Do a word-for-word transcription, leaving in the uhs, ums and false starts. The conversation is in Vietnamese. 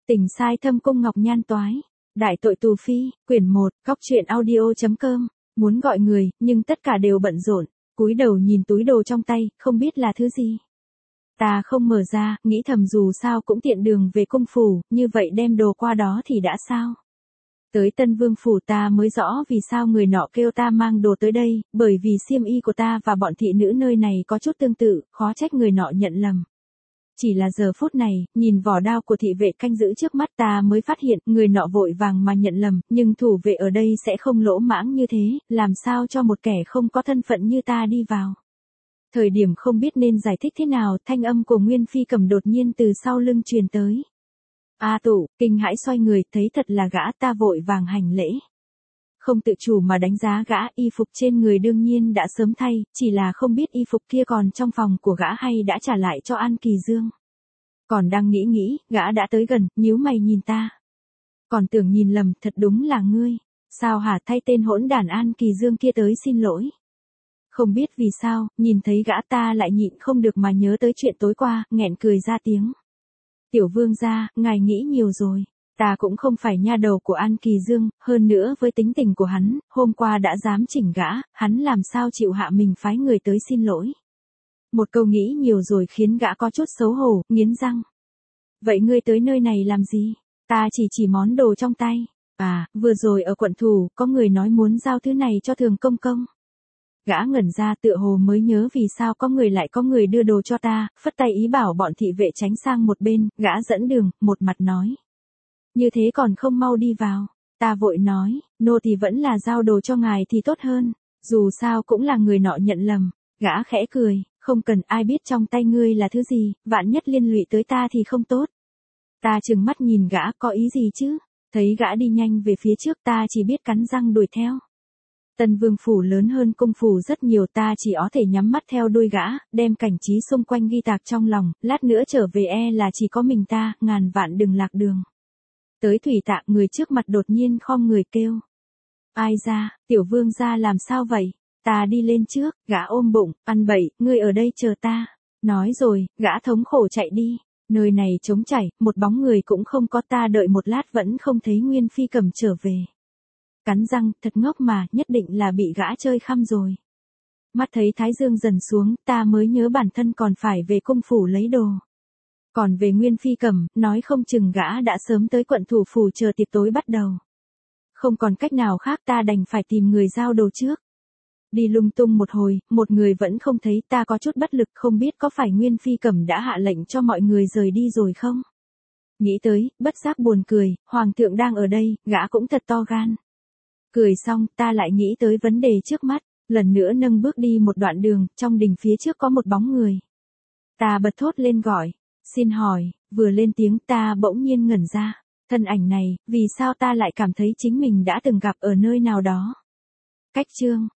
Tình sai thâm cung ngọc nhan toái. Đại tội tù phi, quyển một, cóc truyện audio.com. Muốn gọi người, nhưng tất cả đều bận rộn. Cúi đầu nhìn túi đồ trong tay, không biết là thứ gì. Ta không mở ra, nghĩ thầm dù sao cũng tiện đường về cung phủ, như vậy đem đồ qua đó thì đã sao. Tới Tân Vương phủ ta mới rõ vì sao người nọ kêu ta mang đồ tới đây, bởi vì xiêm y của ta và bọn thị nữ nơi này có chút tương tự, khó trách người nọ nhận lầm. Chỉ là giờ phút này, nhìn vỏ đao của thị vệ canh giữ trước mắt ta mới phát hiện người nọ vội vàng mà nhận lầm, nhưng thủ vệ ở đây sẽ không lỗ mãng như thế, làm sao cho một kẻ không có thân phận như ta đi vào. Thời điểm không biết nên giải thích thế nào, thanh âm của Nguyên Phi Cầm đột nhiên từ sau lưng truyền tới. A Tụ, kinh hãi xoay người, thấy thật là gã, ta vội vàng hành lễ. Không tự chủ mà đánh giá gã, y phục trên người đương nhiên đã sớm thay, chỉ là không biết y phục kia còn trong phòng của gã hay đã trả lại cho An Kỳ Dương. Còn đang nghĩ nghĩ, gã đã tới gần, nhíu mày nhìn ta. Còn tưởng nhìn lầm, thật đúng là ngươi. Sao hả, thay tên hỗn đản An Kỳ Dương kia tới xin lỗi. Không biết vì sao, nhìn thấy gã ta lại nhịn không được mà nhớ tới chuyện tối qua, nghẹn cười ra tiếng. Tiểu vương gia, ngài nghĩ nhiều rồi. Ta cũng không phải nha đầu của An Kỳ Dương, hơn nữa với tính tình của hắn, hôm qua đã dám chỉnh gã, hắn làm sao chịu hạ mình phái người tới xin lỗi. Một câu nghĩ nhiều rồi khiến gã có chút xấu hổ, nghiến răng. Vậy ngươi tới nơi này làm gì? Ta chỉ chỉ món đồ trong tay. À, vừa rồi ở quận thủ, có người nói muốn giao thứ này cho Thường công công. Gã ngẩn ra tựa hồ mới nhớ vì sao có người lại có người đưa đồ cho ta, phất tay ý bảo bọn thị vệ tránh sang một bên, gã dẫn đường, một mặt nói. Như thế còn không mau đi vào. Ta vội nói, nô thì vẫn là giao đồ cho ngài thì tốt hơn, dù sao cũng là người nọ nhận lầm. Gã khẽ cười, không cần ai biết trong tay ngươi là thứ gì, vạn nhất liên lụy tới ta thì không tốt. Ta trừng mắt nhìn gã, có ý gì chứ? Thấy gã đi nhanh về phía trước, ta chỉ biết cắn răng đuổi theo. Tân Vương phủ lớn hơn cung phủ rất nhiều, ta chỉ có thể nhắm mắt theo đuôi gã, đem cảnh trí xung quanh ghi tạc trong lòng, lát nữa trở về e là chỉ có mình ta, ngàn vạn đừng lạc đường. Tới thủy tạ, người trước mặt đột nhiên khom người kêu. Ai ra, tiểu vương gia làm sao vậy? Ta đi lên trước, gã ôm bụng, ăn bậy, ngươi ở đây chờ ta. Nói rồi, gã thống khổ chạy đi. Nơi này trống chảy, một bóng người cũng không có, ta đợi một lát vẫn không thấy Nguyên Phi Cầm trở về. Cắn răng, thật ngốc mà, nhất định là bị gã chơi khăm rồi. Mắt thấy thái dương dần xuống, ta mới nhớ bản thân còn phải về cung phủ lấy đồ. Còn về Nguyên Phi Cầm, nói không chừng gã đã sớm tới quận thủ phủ chờ tiệc tối bắt đầu. Không còn cách nào khác, ta đành phải tìm người giao đồ trước. Đi lung tung một hồi, một người vẫn không thấy, ta có chút bất lực, không biết có phải Nguyên Phi Cầm đã hạ lệnh cho mọi người rời đi rồi không? Nghĩ tới, bất giác buồn cười, hoàng thượng đang ở đây, gã cũng thật to gan. Cười xong, ta lại nghĩ tới vấn đề trước mắt, lần nữa nâng bước đi một đoạn đường, trong đình phía trước có một bóng người. Ta bật thốt lên gọi, xin hỏi, vừa lên tiếng ta bỗng nhiên ngẩn ra, thân ảnh này, vì sao ta lại cảm thấy chính mình đã từng gặp ở nơi nào đó. Cách chương